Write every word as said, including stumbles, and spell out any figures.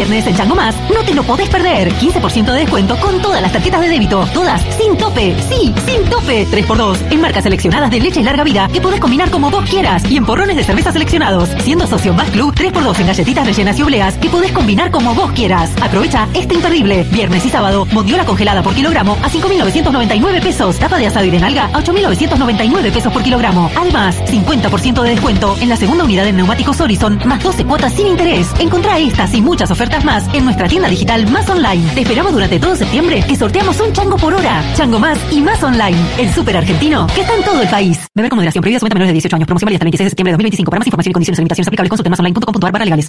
viernes en Chango Más no te lo podés perder. quince por ciento de descuento con todas las tarjetas de débito. Todas sin tope. Sí, sin tope. tres por dos en marcas seleccionadas de leche y larga vida que podés combinar como vos quieras. Y en porrones de cerveza seleccionados. Siendo socio Más Club, tres por dos en galletitas rellenas y obleas que podés combinar como vos quieras. Aprovecha este imperdible. Viernes y sábado, bondiola congelada por kilogramo a cinco mil novecientos noventa y nueve pesos. Tapa de asado y de nalga a ocho mil novecientos noventa y nueve pesos por kilogramo. Además, cincuenta por ciento de descuento en la segunda unidad de neumáticos Horizon, más doce cuotas sin interés. Encontrá estas y muchas ofertas más en nuestra tienda digital Más Online. Te esperamos durante todo septiembre que sorteamos un chango por hora. Chango Más y Más Online. El súper argentino que está en todo el país. Beber con moderación. Prohibida su venta a menores de dieciocho años. Promoción válida hasta el veintiséis de septiembre de dos mil veinticinco. Para más información y condiciones y limitaciones aplicables, consulte más online punto com punto a r barra legales.